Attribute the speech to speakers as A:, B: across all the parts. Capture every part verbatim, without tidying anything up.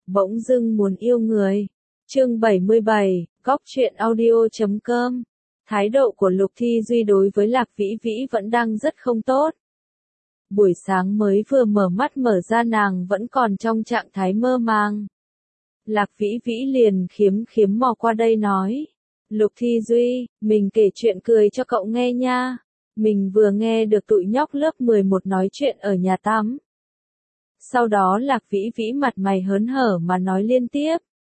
A: Bỗng dưng muốn yêu người. Chương bảy mươi bảy, Góc truyện audio chấm com. Thái độ của Lục Thi Duy đối với Lạc Vĩ Vĩ vẫn đang rất không tốt. Buổi sáng mới vừa mở mắt mở ra nàng vẫn còn trong trạng thái mơ màng. Lạc Vĩ Vĩ liền khiếm khiếm mò qua đây nói. Lục Thi Duy, mình kể chuyện cười cho cậu nghe nha. Mình vừa nghe được tụi nhóc lớp mười một nói chuyện ở nhà tắm. Sau đó Lạc Vĩ Vĩ mặt mày hớn hở mà nói liên tiếp.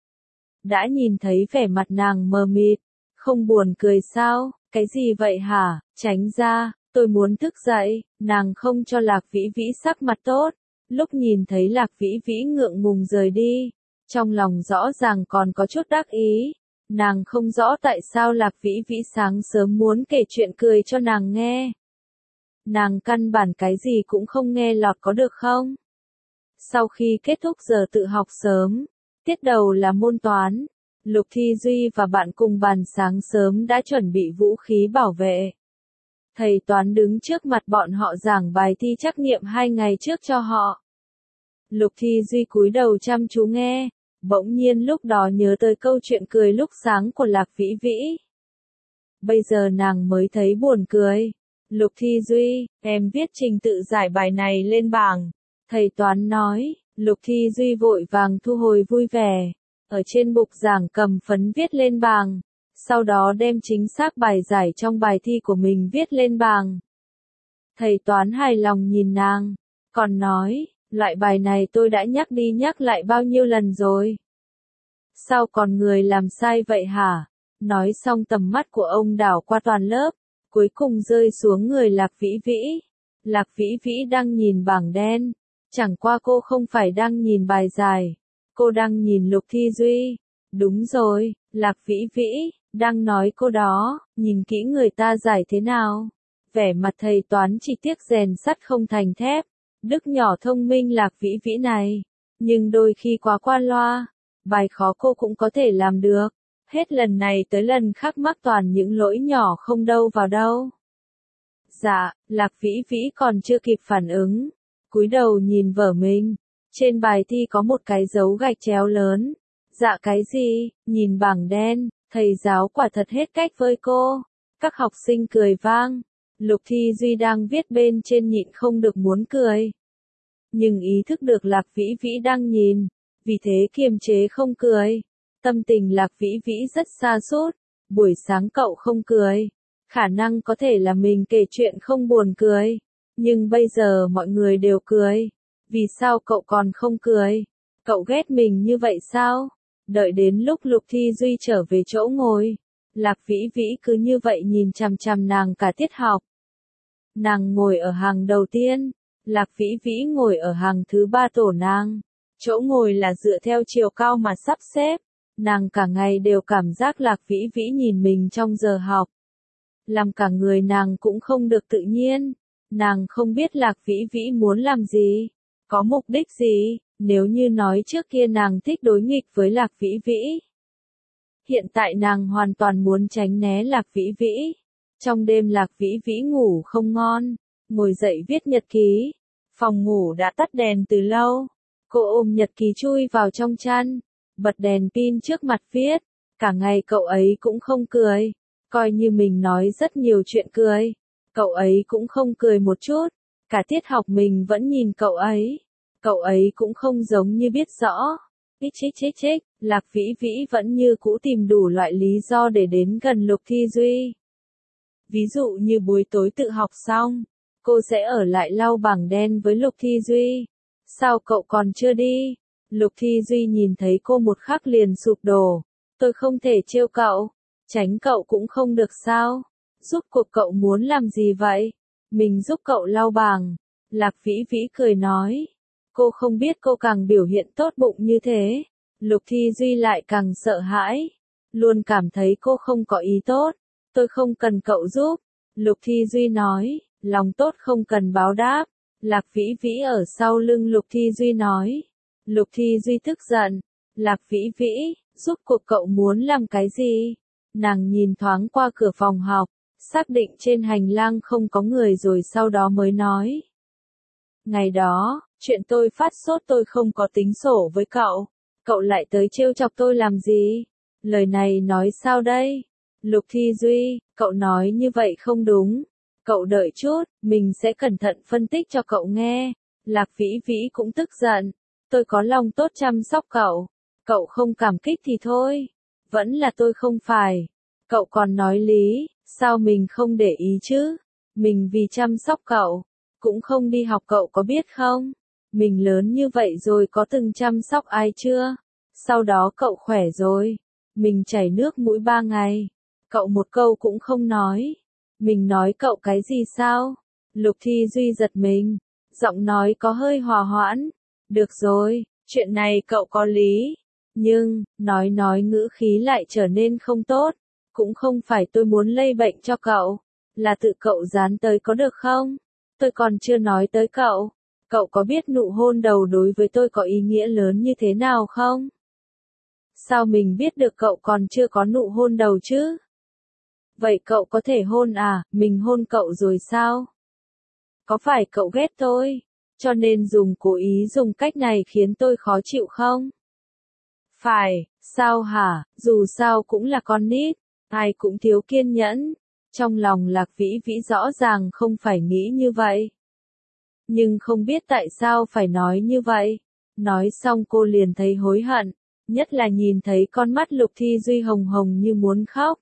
A: Đã nhìn thấy vẻ mặt nàng mờ mịt, không buồn cười sao, cái gì vậy hả, tránh ra, tôi muốn thức dậy, nàng không cho Lạc Vĩ Vĩ sắc mặt tốt. Lúc nhìn thấy Lạc Vĩ Vĩ ngượng ngùng rời đi, trong lòng rõ ràng còn có chút đắc ý. Nàng không rõ tại sao Lạc Vĩ Vĩ sáng sớm muốn kể chuyện cười cho nàng nghe. Nàng căn bản cái gì cũng không nghe lọt có được không? Sau khi kết thúc giờ tự học sớm, tiết đầu là môn toán, Lục Thi Duy và bạn cùng bàn sáng sớm đã chuẩn bị vũ khí bảo vệ. Thầy toán đứng trước mặt bọn họ giảng bài thi trắc nghiệm hai ngày trước cho họ. Lục Thi Duy cúi đầu chăm chú nghe, bỗng nhiên lúc đó nhớ tới câu chuyện cười lúc sáng của Lạc Vĩ Vĩ. Bây giờ nàng mới thấy buồn cười. Lục Thi Duy, em viết trình tự giải bài này lên bảng. Thầy toán nói, Lục Thi Duy vội vàng thu hồi vui vẻ. Ở trên bục giảng cầm phấn viết lên bảng. Sau đó đem chính xác bài giải trong bài thi của mình viết lên bảng. Thầy toán hài lòng nhìn nàng, còn nói, loại bài này tôi đã nhắc đi nhắc lại bao nhiêu lần rồi. Sao còn người làm sai vậy hả? Nói xong tầm mắt của ông đảo qua toàn lớp, cuối cùng rơi xuống người Lạc Vĩ Vĩ. Lạc Vĩ Vĩ đang nhìn bảng đen, chẳng qua cô không phải đang nhìn bài giải, cô đang nhìn Lục Thi Duy. Đúng rồi, Lạc Vĩ Vĩ, đang nói cô đó, nhìn kỹ người ta giải thế nào. Vẻ mặt thầy toán chỉ tiếc rèn sắt không thành thép, đức nhỏ thông minh Lạc Vĩ Vĩ này, nhưng đôi khi quá qua loa, bài khó cô cũng có thể làm được. Hết lần này tới lần khác mắc toàn những lỗi nhỏ không đâu vào đâu. Dạ, Lạc Vĩ Vĩ còn chưa kịp phản ứng, cúi đầu nhìn vở mình, trên bài thi có một cái dấu gạch chéo lớn. Dạ cái gì, nhìn bảng đen, thầy giáo quả thật hết cách với cô. Các học sinh cười vang, Lục Thi Duy đang viết bên trên nhịn không được muốn cười. Nhưng ý thức được Lạc Vĩ Vĩ đang nhìn, vì thế kiềm chế không cười. Tâm tình Lạc Vĩ Vĩ rất sa sút. Buổi sáng cậu không cười, khả năng có thể là mình kể chuyện không buồn cười. Nhưng bây giờ mọi người đều cười. Vì sao cậu còn không cười? Cậu ghét mình như vậy sao? Đợi đến lúc Lục Thi Duy trở về chỗ ngồi, Lạc Vĩ Vĩ cứ như vậy nhìn chằm chằm nàng cả tiết học. Nàng ngồi ở hàng đầu tiên, Lạc Vĩ Vĩ ngồi ở hàng thứ ba tổ nàng. Chỗ ngồi là dựa theo chiều cao mà sắp xếp. Nàng cả ngày đều cảm giác Lạc Vĩ Vĩ nhìn mình trong giờ học. Làm cả người nàng cũng không được tự nhiên. Nàng không biết Lạc Vĩ Vĩ muốn làm gì, có mục đích gì, nếu như nói trước kia nàng thích đối nghịch với Lạc Vĩ Vĩ. Hiện tại nàng hoàn toàn muốn tránh né Lạc Vĩ Vĩ. Trong đêm Lạc Vĩ Vĩ ngủ không ngon, ngồi dậy viết nhật ký. Phòng ngủ đã tắt đèn từ lâu. Cô ôm nhật ký chui vào trong chăn, bật đèn pin trước mặt viết. Cả ngày cậu ấy cũng không cười, coi như mình nói rất nhiều chuyện cười. Cậu ấy cũng không cười một chút, cả tiết học mình vẫn nhìn cậu ấy. Cậu ấy cũng không giống như biết rõ. Ít chích chích chích, Lạc Vĩ Vĩ vẫn như cũ tìm đủ loại lý do để đến gần Lục Thi Duy. Ví dụ như buổi tối tự học xong, cô sẽ ở lại lau bảng đen với Lục Thi Duy. Sao cậu còn chưa đi? Lục Thi Duy nhìn thấy cô một khắc liền sụp đổ. Tôi không thể trêu cậu, tránh cậu cũng không được sao? Giúp cuộc cậu muốn làm gì vậy? Mình giúp cậu lau bảng. Lạc Vĩ Vĩ cười nói. Cô không biết cô càng biểu hiện tốt bụng như thế, Lục Thi Duy lại càng sợ hãi. Luôn cảm thấy cô không có ý tốt. Tôi không cần cậu giúp. Lục Thi Duy nói, lòng tốt không cần báo đáp. Lạc Vĩ Vĩ ở sau lưng Lục Thi Duy nói. Lục Thi Duy tức giận. Lạc Vĩ Vĩ, giúp cuộc cậu muốn làm cái gì? Nàng nhìn thoáng qua cửa phòng học, xác định trên hành lang không có người rồi sau đó mới nói. Ngày đó, chuyện tôi phát sốt tôi không có tính sổ với cậu. cậu lại tới trêu chọc tôi làm gì? Lời này nói sao đây? Lục Thi Duy, cậu nói như vậy không đúng. Cậu đợi chút, mình sẽ cẩn thận phân tích cho cậu nghe. Lạc Vĩ Vĩ cũng tức giận. Tôi có lòng tốt chăm sóc cậu. Cậu không cảm kích thì thôi. Vẫn là tôi không phải. Cậu còn nói lý, sao mình không để ý chứ? Mình vì chăm sóc cậu, cũng không đi học cậu có biết không? Mình lớn như vậy rồi có từng chăm sóc ai chưa? Sau đó cậu khỏe rồi. Mình chảy nước mũi ba ngày. Cậu một câu cũng không nói. Mình nói cậu cái gì sao? Lục Thi Duy giật mình. Giọng nói có hơi hòa hoãn. Được rồi, chuyện này cậu có lý. Nhưng, nói nói ngữ khí lại trở nên không tốt. Cũng không phải tôi muốn lây bệnh cho cậu. Là tự cậu dán tới có được không? Tôi còn chưa nói tới cậu. Cậu có biết nụ hôn đầu đối với tôi có ý nghĩa lớn như thế nào không? Sao mình biết được cậu còn chưa có nụ hôn đầu chứ? Vậy cậu có thể hôn à, mình hôn cậu rồi sao? Có phải cậu ghét tôi, cho nên dùng cố ý dùng cách này khiến tôi khó chịu không? Phải, sao hả, dù sao cũng là con nít, ai cũng thiếu kiên nhẫn. Trong lòng Lạc Vĩ Vĩ rõ ràng không phải nghĩ như vậy. Nhưng không biết tại sao phải nói như vậy. Nói xong cô liền thấy hối hận, nhất là nhìn thấy con mắt Lục Thi Duy hồng hồng như muốn khóc.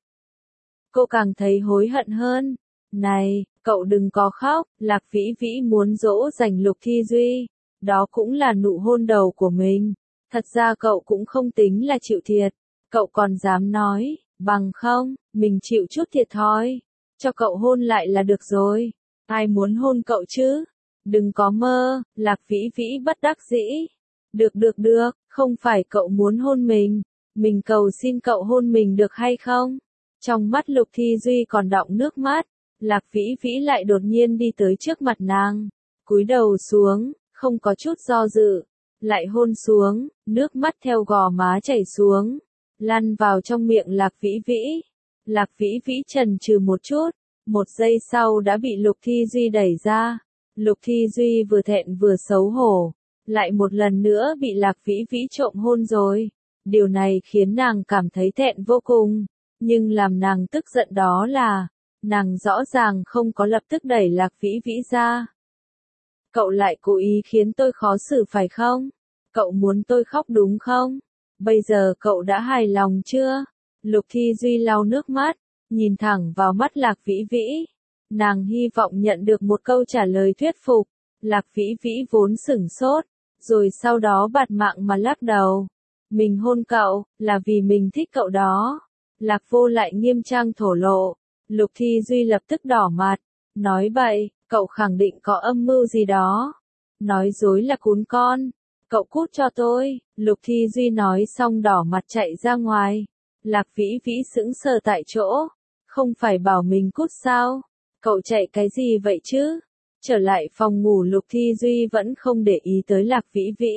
A: Cô càng thấy hối hận hơn. Này, cậu đừng có khóc, Lạc Vĩ Vĩ muốn dỗ dành Lục Thi Duy. Đó cũng là nụ hôn đầu của mình. Thật ra cậu cũng không tính là chịu thiệt. Cậu còn dám nói, bằng không, mình chịu chút thiệt thòi. Cho cậu hôn lại là được rồi. Ai muốn hôn cậu chứ? Đừng có mơ, Lạc Vĩ Vĩ bất đắc dĩ. Được được được, không phải cậu muốn hôn mình. Mình cầu xin cậu hôn mình được hay không? Trong mắt Lục Thi Duy còn đọng nước mắt. Lạc Vĩ Vĩ lại đột nhiên đi tới trước mặt nàng. Cúi đầu xuống, không có chút do dự. Lại hôn xuống, nước mắt theo gò má chảy xuống. Lăn vào trong miệng Lạc Vĩ Vĩ. Lạc Vĩ Vĩ chần chừ một chút. Một giây sau đã bị Lục Thi Duy đẩy ra. Lục Thi Duy vừa thẹn vừa xấu hổ. Lại một lần nữa bị Lạc Vĩ Vĩ trộm hôn rồi. Điều này khiến nàng cảm thấy thẹn vô cùng. Nhưng làm nàng tức giận đó là, nàng rõ ràng không có lập tức đẩy Lạc Vĩ Vĩ ra. Cậu lại cố ý khiến tôi khó xử phải không? Cậu muốn tôi khóc đúng không? Bây giờ cậu đã hài lòng chưa? Lục Thi Duy lau nước mắt, nhìn thẳng vào mắt Lạc Vĩ Vĩ. Nàng hy vọng nhận được một câu trả lời thuyết phục. Lạc Vĩ Vĩ vốn sửng sốt, rồi sau đó bạt mạng mà lắc đầu. Mình hôn cậu, là vì mình thích cậu đó. Lạc Vô lại nghiêm trang thổ lộ. Lục Thi Duy lập tức đỏ mặt. Nói bậy, cậu khẳng định có âm mưu gì đó. Nói dối là cún con. Cậu cút cho tôi. Lục Thi Duy nói xong đỏ mặt chạy ra ngoài. Lạc Vĩ Vĩ sững sờ tại chỗ. Không phải bảo mình cút sao? Cậu chạy cái gì vậy chứ? Trở lại phòng ngủ Lục Thi Duy vẫn không để ý tới Lạc Vĩ Vĩ.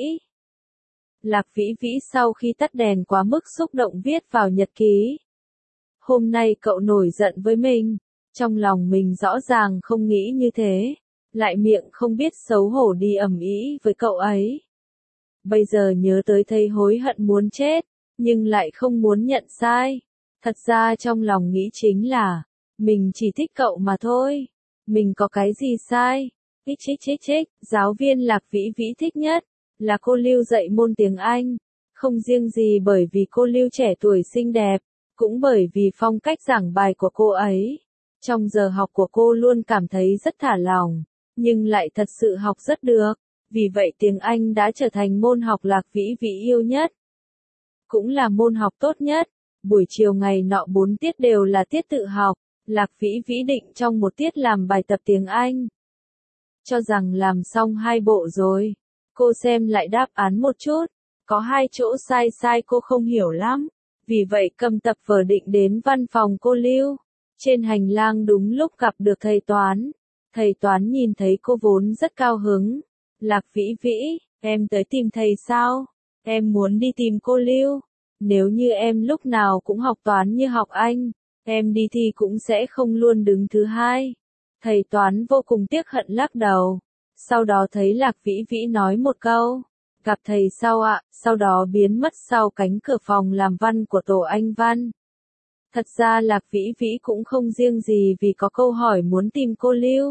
A: Lạc Vĩ Vĩ sau khi tắt đèn quá mức xúc động viết vào nhật ký. Hôm nay cậu nổi giận với mình. Trong lòng mình rõ ràng không nghĩ như thế. Lại miệng không biết xấu hổ đi ầm ĩ với cậu ấy. Bây giờ nhớ tới thấy hối hận muốn chết. Nhưng lại không muốn nhận sai. Thật ra trong lòng nghĩ chính là, mình chỉ thích cậu mà thôi. Mình có cái gì sai? Ích chích chích chích, giáo viên Lạc Vĩ Vĩ thích nhất là cô Lưu dạy môn tiếng Anh. Không riêng gì bởi vì cô Lưu trẻ tuổi xinh đẹp, cũng bởi vì phong cách giảng bài của cô ấy. Trong giờ học của cô luôn cảm thấy rất thả lỏng, nhưng lại thật sự học rất được. Vì vậy tiếng Anh đã trở thành môn học Lạc Vĩ Vĩ yêu nhất. Cũng là môn học tốt nhất. Buổi chiều ngày nọ bốn tiết đều là tiết tự học. Lạc Vĩ Vĩ định trong một tiết làm bài tập tiếng Anh. Cho rằng làm xong hai bộ rồi. Cô xem lại đáp án một chút. Có hai chỗ sai sai cô không hiểu lắm. Vì vậy cầm tập vở định đến văn phòng cô Lưu. Trên hành lang đúng lúc gặp được thầy Toán. Thầy Toán nhìn thấy cô vốn rất cao hứng. Lạc Vĩ Vĩ, em tới tìm thầy sao? Em muốn đi tìm cô Lưu. Nếu như em lúc nào cũng học toán như học Anh, em đi thi cũng sẽ không luôn đứng thứ hai. Thầy Toán vô cùng tiếc hận lắc đầu. Sau đó thấy Lạc Vĩ Vĩ nói một câu. Gặp thầy sau ạ, sau đó biến mất sau cánh cửa phòng làm văn của tổ Anh văn. Thật ra Lạc Vĩ Vĩ cũng không riêng gì vì có câu hỏi muốn tìm cô Lưu.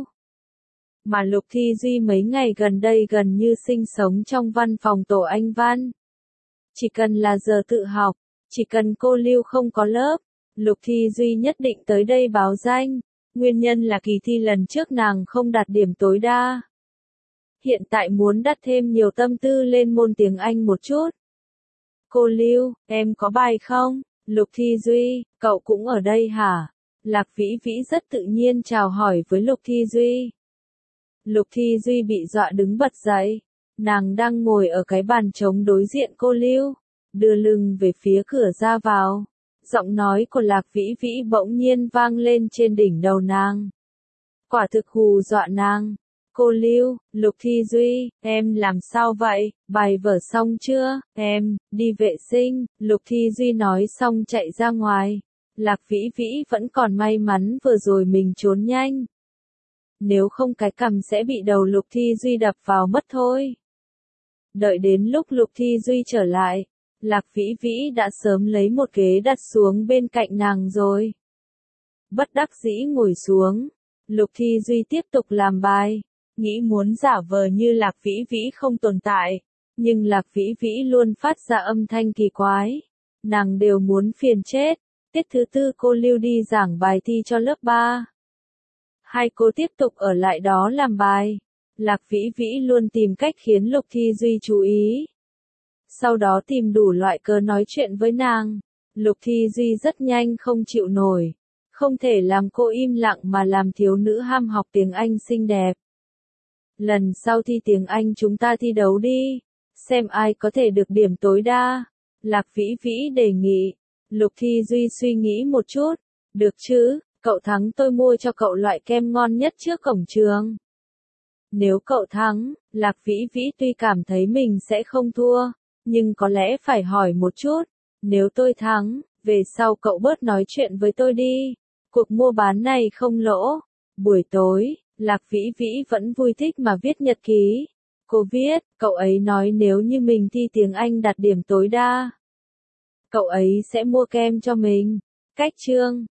A: Mà Lục Thi Duy mấy ngày gần đây gần như sinh sống trong văn phòng tổ Anh văn. Chỉ cần là giờ tự học, chỉ cần cô Lưu không có lớp, Lục Thi Duy nhất định tới đây báo danh. Nguyên nhân là kỳ thi lần trước nàng không đạt điểm tối đa. Hiện tại muốn đặt thêm nhiều tâm tư lên môn tiếng Anh một chút. Cô Lưu, em có bài không? Lục Thi Duy, cậu cũng ở đây hả? Lạc Vĩ Vĩ rất tự nhiên chào hỏi với Lục Thi Duy. Lục Thi Duy bị dọa đứng bật dậy. Nàng đang ngồi ở cái bàn trống đối diện cô Lưu, đưa lưng về phía cửa ra vào. Giọng nói của Lạc Vĩ Vĩ bỗng nhiên vang lên trên đỉnh đầu nàng. Quả thực hù dọa nàng. Cô Lưu, Lục Thi Duy, em làm sao vậy, bài vở xong chưa, em, đi vệ sinh, Lục Thi Duy nói xong chạy ra ngoài. Lạc Vĩ Vĩ vẫn còn may mắn vừa rồi mình trốn nhanh. Nếu không cái cằm sẽ bị đầu Lục Thi Duy đập vào mất thôi. Đợi đến lúc Lục Thi Duy trở lại, Lạc Vĩ Vĩ đã sớm lấy một ghế đặt xuống bên cạnh nàng rồi. Bất đắc dĩ ngồi xuống, Lục Thi Duy tiếp tục làm bài, nghĩ muốn giả vờ như Lạc Vĩ Vĩ không tồn tại, nhưng Lạc Vĩ Vĩ luôn phát ra âm thanh kỳ quái. Nàng đều muốn phiền chết. Tiết thứ tư cô Lưu đi giảng bài thi cho lớp ba. Hai cô tiếp tục ở lại đó làm bài. Lạc Vĩ Vĩ luôn tìm cách khiến Lục Thi Duy chú ý. Sau đó tìm đủ loại cớ nói chuyện với nàng. Lục Thi Duy rất nhanh không chịu nổi. Không thể làm cô im lặng mà làm thiếu nữ ham học tiếng Anh xinh đẹp. Lần sau thi tiếng Anh chúng ta thi đấu đi. Xem ai có thể được điểm tối đa. Lạc Vĩ Vĩ đề nghị. Lục Thi Duy suy nghĩ một chút. Được chứ, cậu thắng tôi mua cho cậu loại kem ngon nhất trước cổng trường. Nếu cậu thắng, Lạc Vĩ Vĩ tuy cảm thấy mình sẽ không thua, nhưng có lẽ phải hỏi một chút. Nếu tôi thắng, về sau cậu bớt nói chuyện với tôi đi. Cuộc mua bán này không lỗ. Buổi tối, Lạc Vĩ Vĩ vẫn vui thích mà viết nhật ký. Cô viết, cậu ấy nói nếu như mình thi tiếng Anh đạt điểm tối đa, cậu ấy sẽ mua kem cho mình. Cách chương